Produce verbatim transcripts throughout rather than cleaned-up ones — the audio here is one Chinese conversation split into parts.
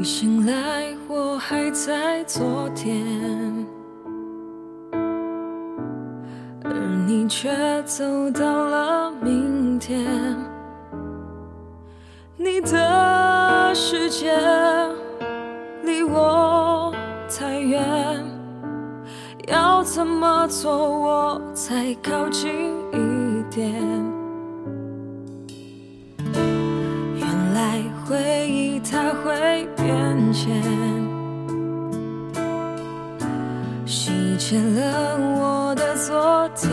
醒来，我还在昨天，而你却走到了明天。你的世界离我太远，要怎么做我才靠近一点？原来回忆它会变迁，洗劫了我的昨天。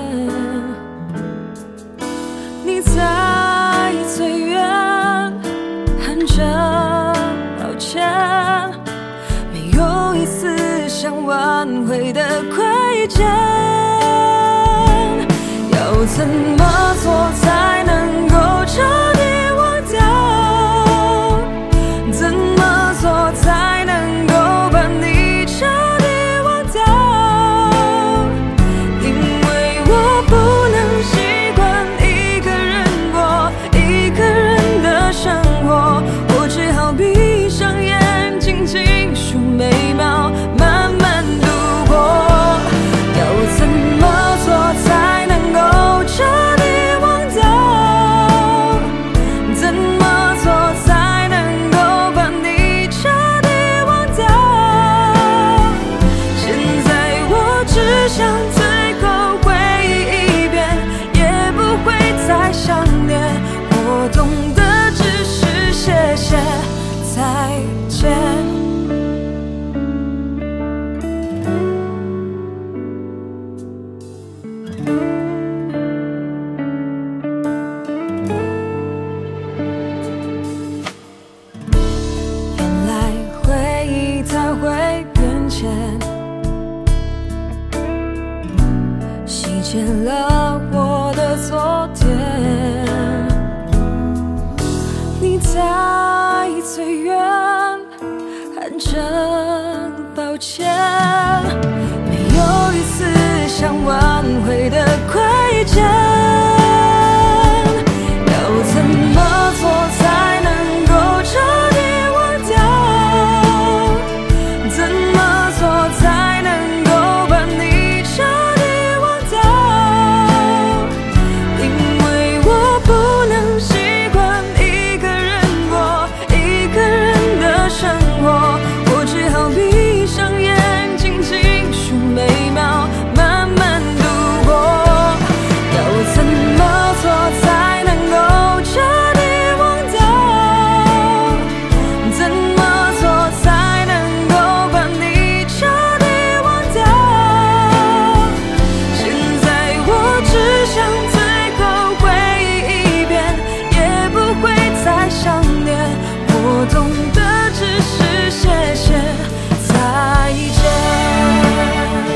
你在最远喊着抱歉，没有一丝想挽回的亏欠。要怎么做才能够彻底忘掉？怎么做才能够把你彻底忘掉？因为我不能习惯一个人过一个人的生活，我只好闭上眼睛静数每秒，慢慢度过。要怎么做才能够彻底忘掉？怎么做才能够把你彻底忘掉？现在我只想最后回忆一遍，也不会再想念。我懂得只是谢谢再见。原来回忆它会变迁，洗劫了我的昨天。你在最远喊着抱歉，没有一丝想挽回的亏欠。要怎么做才能够彻底忘掉？怎么做才能够把你彻底忘掉？因为我不能习惯一个人过一个人的生活，我只好闭上眼睛静数每秒，慢慢度过。要怎么做才能够彻底忘掉？怎么做才能够把你彻底忘掉？现在我只想最后回忆一遍，也不会再想念。我懂得只是谢谢再见。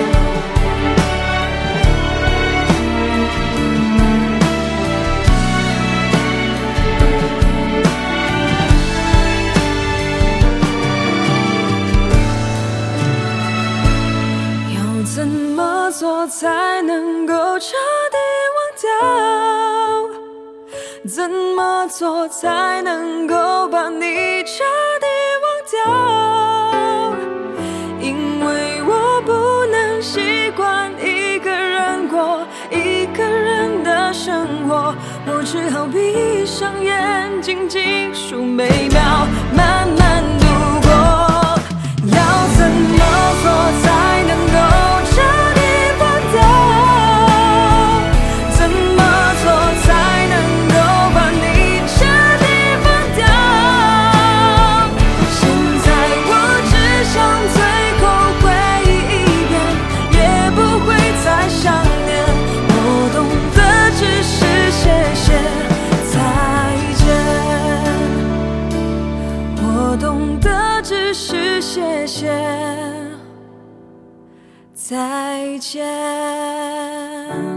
要怎么做才能够彻底忘掉？怎么做才能够把你彻底忘掉？因为我不能习惯一个人过一个人的生活，我只好闭上眼睛静数每秒，慢慢度过。要怎么做才能够彻底忘掉？怎么做才能够把你彻底忘掉？现在我只想最后回忆一遍，也不会再想念。我懂得只是谢谢再见，我懂得只是谢谢再见。